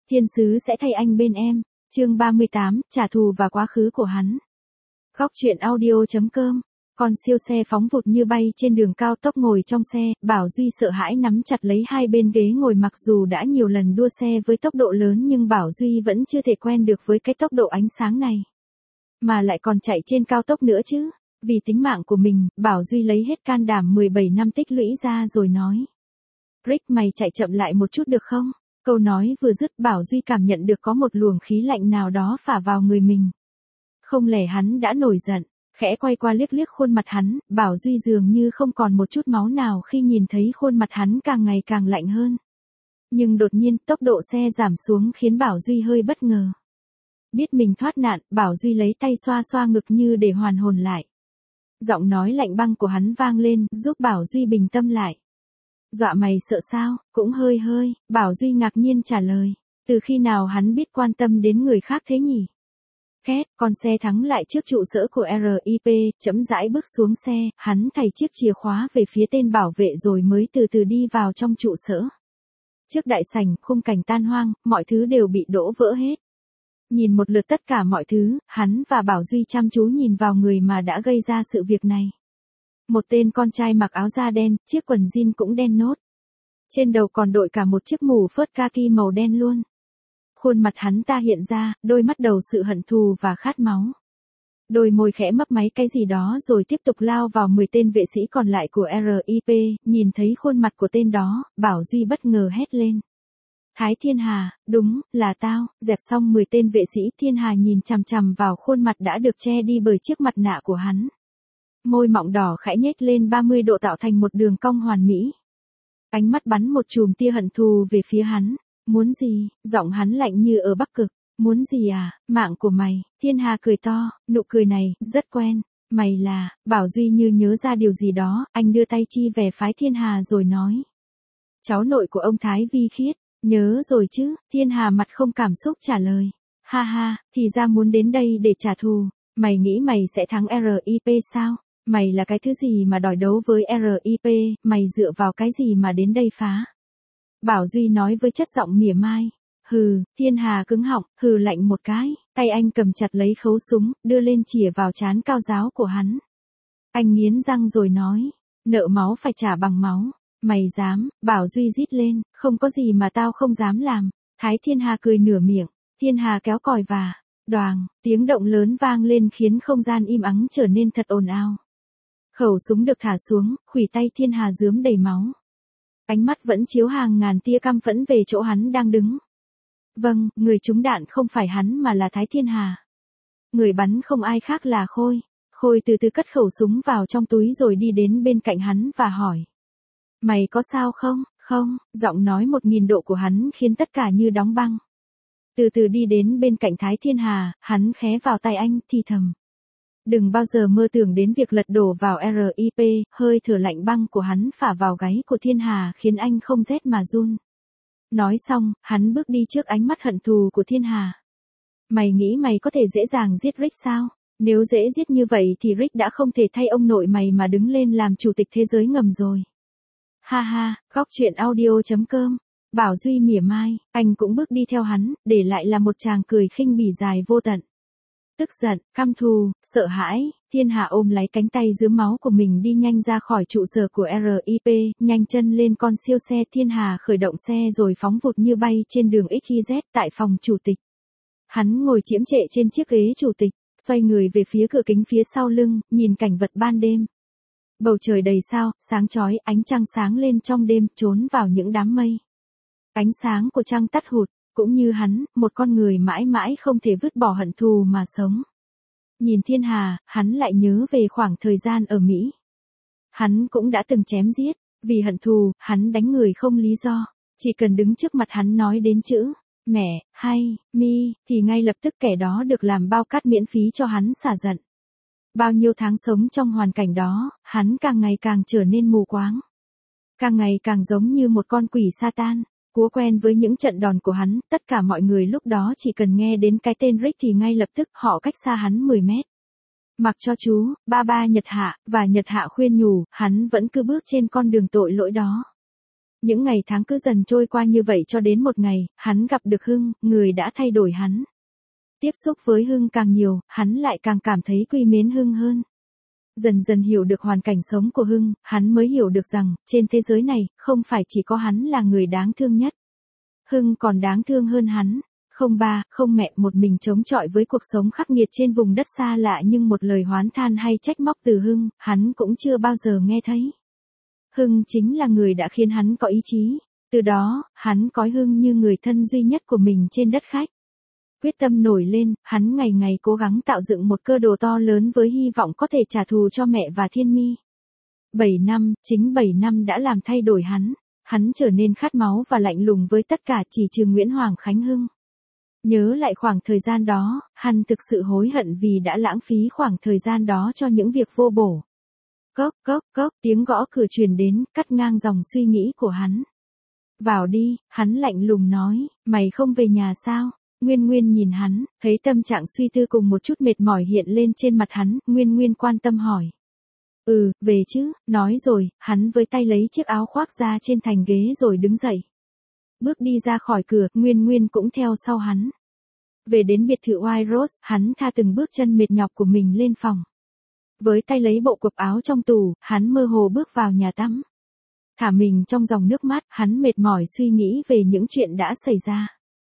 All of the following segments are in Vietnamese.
Thiên sứ sẽ thay anh bên em. Chương 38, trả thù và quá khứ của hắn. Góc truyện audio.com. Con siêu xe phóng vụt như bay trên đường cao tốc, ngồi trong xe, Bảo Duy sợ hãi nắm chặt lấy hai bên ghế ngồi. Mặc dù đã nhiều lần đua xe với tốc độ lớn nhưng Bảo Duy vẫn chưa thể quen được với cái tốc độ ánh sáng này. Mà lại còn chạy trên cao tốc nữa chứ. Vì tính mạng của mình, Bảo Duy lấy hết can đảm 17 năm tích lũy ra rồi nói. Rick, mày chạy chậm lại một chút được không? Câu nói vừa dứt, Bảo Duy cảm nhận được có một luồng khí lạnh nào đó phả vào người mình. Không lẽ hắn đã nổi giận? Khẽ quay qua liếc liếc khuôn mặt hắn, Bảo Duy dường như không còn một chút máu nào khi nhìn thấy khuôn mặt hắn càng ngày càng lạnh hơn. Nhưng đột nhiên, tốc độ xe giảm xuống khiến Bảo Duy hơi bất ngờ. Biết mình thoát nạn, Bảo Duy lấy tay xoa xoa ngực như để hoàn hồn lại. Giọng nói lạnh băng của hắn vang lên, giúp Bảo Duy bình tâm lại. Dọa mày sợ sao? Cũng hơi, Bảo Duy ngạc nhiên trả lời. Từ khi nào hắn biết quan tâm đến người khác thế nhỉ? Két, con xe thắng lại trước trụ sở của RIP, chậm rãi bước xuống xe, hắn thảy chiếc chìa khóa về phía tên bảo vệ rồi mới từ từ đi vào trong trụ sở. Trước đại sảnh, khung cảnh tan hoang, mọi thứ đều bị đổ vỡ hết. Nhìn một lượt tất cả mọi thứ, hắn và Bảo Duy chăm chú nhìn vào người mà đã gây ra sự việc này. Một tên con trai mặc áo da đen, chiếc quần jean cũng đen nốt. Trên đầu còn đội cả một chiếc mũ phớt kaki màu đen luôn. Khuôn mặt hắn ta hiện ra, đôi mắt đầu sự hận thù và khát máu. Đôi môi khẽ mấp máy cái gì đó rồi tiếp tục lao vào 10 tên vệ sĩ còn lại của RIP, nhìn thấy khuôn mặt của tên đó, Bảo Duy bất ngờ hét lên. Thái Thiên Hà, đúng, là tao. Dẹp xong 10 tên vệ sĩ, Thiên Hà nhìn chằm chằm vào khuôn mặt đã được che đi bởi chiếc mặt nạ của hắn. Môi mọng đỏ khẽ nhếch lên 30 độ tạo thành một đường cong hoàn mỹ. Ánh mắt bắn một chùm tia hận thù về phía hắn. Muốn gì? Giọng hắn lạnh như ở Bắc Cực. Muốn gì à? Mạng của mày. Thiên Hà cười to, nụ cười này, rất quen. Mày là, Bảo Duy như nhớ ra điều gì đó, anh đưa tay chi về phái Thiên Hà rồi nói. Cháu nội của ông Thái Vi Khiết. Nhớ rồi chứ, Thiên Hà mặt không cảm xúc trả lời. Ha ha, thì ra muốn đến đây để trả thù. Mày nghĩ mày sẽ thắng RIP sao? Mày là cái thứ gì mà đòi đấu với RIP, mày dựa vào cái gì mà đến đây phá? Bảo Duy nói với chất giọng mỉa mai. Hừ, Thiên Hà cứng họng, hừ lạnh một cái, tay anh cầm chặt lấy khẩu súng, đưa lên chĩa vào trán cao ráo của hắn. Anh nghiến răng rồi nói, nợ máu phải trả bằng máu. Mày dám? Bảo Duy rít lên, không có gì mà tao không dám làm. Thái Thiên Hà cười nửa miệng, Thiên Hà kéo còi và, đoàng, tiếng động lớn vang lên khiến không gian im ắng trở nên thật ồn ào. Khẩu súng được thả xuống, khuỷu tay Thiên Hà rướm đầy máu. Ánh mắt vẫn chiếu hàng ngàn tia căm phẫn về chỗ hắn đang đứng. Vâng, người trúng đạn không phải hắn mà là Thái Thiên Hà. Người bắn không ai khác là Khôi. Khôi từ từ cất khẩu súng vào trong túi rồi đi đến bên cạnh hắn và hỏi. Mày có sao không? Không, giọng nói 1000 độ của hắn khiến tất cả như đóng băng. Từ từ đi đến bên cạnh Thái Thiên Hà, hắn khé vào tay anh, thì thầm. Đừng bao giờ mơ tưởng đến việc lật đổ vào RIP, hơi thở lạnh băng của hắn phả vào gáy của Thiên Hà khiến anh không rét mà run. Nói xong, hắn bước đi trước ánh mắt hận thù của Thiên Hà. Mày nghĩ mày có thể dễ dàng giết Rick sao? Nếu dễ giết như vậy thì Rick đã không thể thay ông nội mày mà đứng lên làm chủ tịch thế giới ngầm rồi. Ha ha, góc truyện audio.com. Bảo Duy mỉa mai, anh cũng bước đi theo hắn, để lại là một tràng cười khinh bỉ dài vô tận. Tức giận, căm thù, sợ hãi, Thiên Hà ôm lấy cánh tay rướm máu của mình đi nhanh ra khỏi trụ sở của RIP, nhanh chân lên con siêu xe. Thiên Hà khởi động xe rồi phóng vụt như bay trên đường XYZ tại phòng chủ tịch. Hắn ngồi chiếm trệ trên chiếc ghế chủ tịch, xoay người về phía cửa kính phía sau lưng, nhìn cảnh vật ban đêm. Bầu trời đầy sao, sáng chói, ánh trăng sáng lên trong đêm, trốn vào những đám mây. Ánh sáng của trăng tắt hụt, cũng như hắn, một con người mãi mãi không thể vứt bỏ hận thù mà sống. Nhìn Thiên Hà, hắn lại nhớ về khoảng thời gian ở Mỹ. Hắn cũng đã từng chém giết, vì hận thù, hắn đánh người không lý do, chỉ cần đứng trước mặt hắn nói đến chữ, mẹ, hay, mi, thì ngay lập tức kẻ đó được làm bao cát miễn phí cho hắn xả giận. Bao nhiêu tháng sống trong hoàn cảnh đó, hắn càng ngày càng trở nên mù quáng. Càng ngày càng giống như một con quỷ Satan. Cúa quen với những trận đòn của hắn, tất cả mọi người lúc đó chỉ cần nghe đến cái tên Rick thì ngay lập tức họ cách xa hắn 10 mét. Mặc cho chú, ba Nhật Hạ, và Nhật Hạ khuyên nhủ, hắn vẫn cứ bước trên con đường tội lỗi đó. Những ngày tháng cứ dần trôi qua như vậy cho đến một ngày, hắn gặp được Hưng, người đã thay đổi hắn. Tiếp xúc với Hưng càng nhiều, hắn lại càng cảm thấy quý mến Hưng hơn. Dần dần hiểu được hoàn cảnh sống của Hưng, hắn mới hiểu được rằng, trên thế giới này, không phải chỉ có hắn là người đáng thương nhất. Hưng còn đáng thương hơn hắn. Không ba, không mẹ, một mình chống chọi với cuộc sống khắc nghiệt trên vùng đất xa lạ, nhưng một lời oán than hay trách móc từ Hưng, hắn cũng chưa bao giờ nghe thấy. Hưng chính là người đã khiến hắn có ý chí. Từ đó, hắn coi Hưng như người thân duy nhất của mình trên đất khách. Quyết tâm nổi lên, hắn ngày ngày cố gắng tạo dựng một cơ đồ to lớn với hy vọng có thể trả thù cho mẹ và Thiên Mi. 7 năm, chính 7 năm đã làm thay đổi hắn. Hắn trở nên khát máu và lạnh lùng với tất cả, chỉ trừ Nguyễn Hoàng Khánh Hưng. Nhớ lại khoảng thời gian đó, hắn thực sự hối hận vì đã lãng phí khoảng thời gian đó cho những việc vô bổ. Cốc cốc cốc, tiếng gõ cửa truyền đến, cắt ngang dòng suy nghĩ của hắn. Vào đi, hắn lạnh lùng nói, mày không về nhà sao? Nguyên Nguyên nhìn hắn, thấy tâm trạng suy tư cùng một chút mệt mỏi hiện lên trên mặt hắn, Nguyên Nguyên quan tâm hỏi. Về chứ, nói rồi, hắn với tay lấy chiếc áo khoác ra trên thành ghế rồi đứng dậy. Bước đi ra khỏi cửa, Nguyên Nguyên cũng theo sau hắn. Về đến biệt thự White Rose, hắn tha từng bước chân mệt nhọc của mình lên phòng. Với tay lấy bộ quần áo trong tủ, hắn mơ hồ bước vào nhà tắm. Thả mình trong dòng nước mắt, hắn mệt mỏi suy nghĩ về những chuyện đã xảy ra.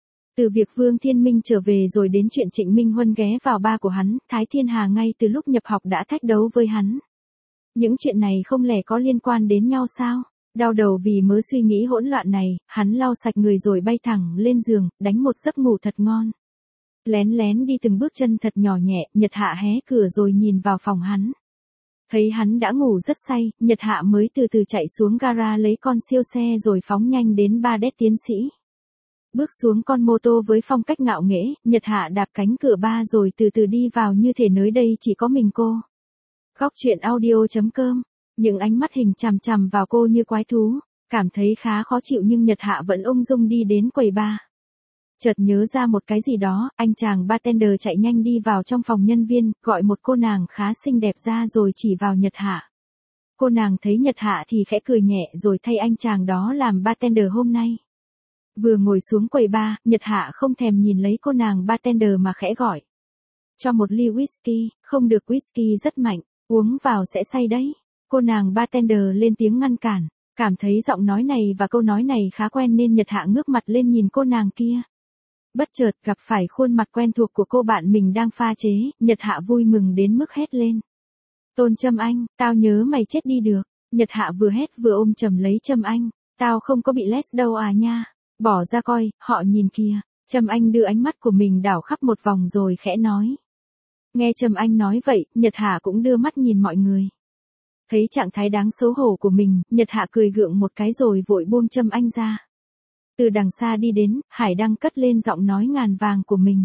Từ việc Vương Thiên Minh trở về rồi đến chuyện Trịnh Minh Huân ghé vào ba của hắn, Thái Thiên Hà ngay từ lúc nhập học đã thách đấu với hắn. Những chuyện này không lẽ có liên quan đến nhau sao? Đau đầu vì mớ suy nghĩ hỗn loạn này, hắn lau sạch người rồi bay thẳng lên giường, đánh một giấc ngủ thật ngon. Lén lén đi từng bước chân thật nhỏ nhẹ, Nhật Hạ hé cửa rồi nhìn vào phòng hắn. Thấy hắn đã ngủ rất say, Nhật Hạ mới từ từ chạy xuống gara lấy con siêu xe rồi phóng nhanh đến ba đét tiến sĩ. Bước xuống con mô tô với phong cách ngạo nghễ, Nhật Hạ đạp cánh cửa ba rồi từ từ đi vào như thể nơi đây chỉ có mình cô. Góc truyện audio.com. Những ánh mắt hình chằm chằm vào cô như quái thú. Cảm thấy khá khó chịu nhưng Nhật Hạ vẫn ung dung đi đến quầy bar. Chợt nhớ ra một cái gì đó, anh chàng bartender chạy nhanh đi vào trong phòng nhân viên, gọi một cô nàng khá xinh đẹp ra rồi chỉ vào Nhật Hạ. Cô nàng thấy Nhật Hạ thì khẽ cười nhẹ rồi thay anh chàng đó làm bartender hôm nay. Vừa ngồi xuống quầy bar, Nhật Hạ không thèm nhìn lấy cô nàng bartender mà khẽ gọi. Cho một ly whisky, không được, whisky rất mạnh, uống vào sẽ say đấy. Cô nàng bartender lên tiếng ngăn cản, cảm thấy giọng nói này và câu nói này khá quen nên Nhật Hạ ngước mặt lên nhìn cô nàng kia. Bất chợt gặp phải khuôn mặt quen thuộc của cô bạn mình đang pha chế, Nhật Hạ vui mừng đến mức hét lên. Tôn Trâm Anh, tao nhớ mày chết đi được. Nhật Hạ vừa hét vừa ôm chầm lấy Trâm Anh, tao không có bị less đâu à nha. Bỏ ra coi, họ nhìn kìa. Trâm Anh đưa ánh mắt của mình đảo khắp một vòng rồi khẽ nói. Nghe Trâm Anh nói vậy, Nhật Hạ cũng đưa mắt nhìn mọi người. Thấy trạng thái đáng xấu hổ của mình, Nhật Hạ cười gượng một cái rồi vội buông Trâm Anh ra. Từ đằng xa đi đến, Hải Đăng cất lên giọng nói ngàn vàng của mình.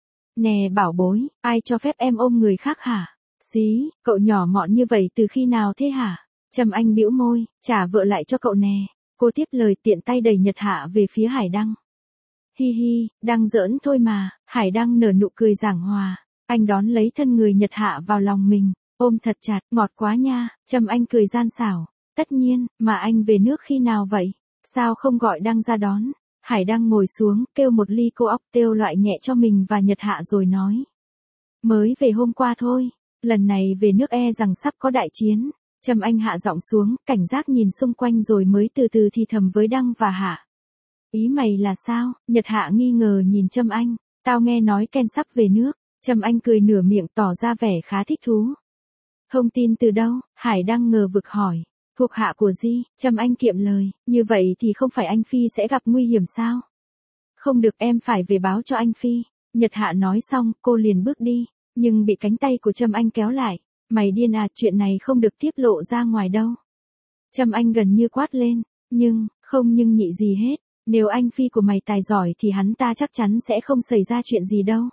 Nè bảo bối, ai cho phép em ôm người khác hả? Xí, cậu nhỏ mọn như vậy từ khi nào thế hả? Trâm Anh bĩu môi, trả vợ lại cho cậu nè. Cô tiếp lời tiện tay đẩy Nhật Hạ về phía Hải Đăng. Hi hi, đang giỡn thôi mà, Hải Đăng nở nụ cười giảng hòa. Anh đón lấy thân người Nhật Hạ vào lòng mình, ôm thật chặt, ngọt quá nha. Trâm Anh cười gian xảo. Tất nhiên, mà anh về nước khi nào vậy? Sao không gọi Đăng ra đón? Hải Đăng ngồi xuống, kêu một ly cocktail loại nhẹ cho mình và Nhật Hạ rồi nói. Mới về hôm qua thôi, lần này về nước e rằng sắp có đại chiến. Trâm Anh hạ giọng xuống, cảnh giác nhìn xung quanh rồi mới từ từ thì thầm với Đăng và Hạ. Ý mày là sao? Nhật Hạ nghi ngờ nhìn Trâm Anh. Tao nghe nói Ken sắp về nước. Trâm Anh cười nửa miệng tỏ ra vẻ khá thích thú. Thông tin từ đâu? Hải Đăng ngờ vực hỏi. Thuộc hạ của Di, Trâm Anh kiệm lời. Như vậy thì không phải anh Phi sẽ gặp nguy hiểm sao? Không được, em phải về báo cho anh Phi. Nhật Hạ nói xong, cô liền bước đi. Nhưng bị cánh tay của Trâm Anh kéo lại. Mày điên à, chuyện này không được tiết lộ ra ngoài đâu. Trâm Anh gần như quát lên. Không nhưng nhị gì hết. Nếu anh Phi của mày tài giỏi thì hắn ta chắc chắn sẽ không xảy ra chuyện gì đâu.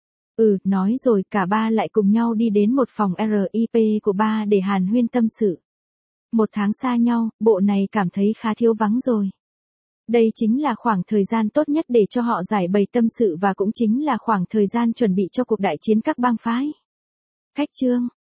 Nói rồi cả ba lại cùng nhau đi đến một phòng RIP của ba để hàn huyên tâm sự. 1 tháng xa nhau, bộ này cảm thấy khá thiếu vắng rồi. Đây chính là khoảng thời gian tốt nhất để cho họ giải bày tâm sự và cũng chính là khoảng thời gian chuẩn bị cho cuộc đại chiến các bang phái. Khách trương,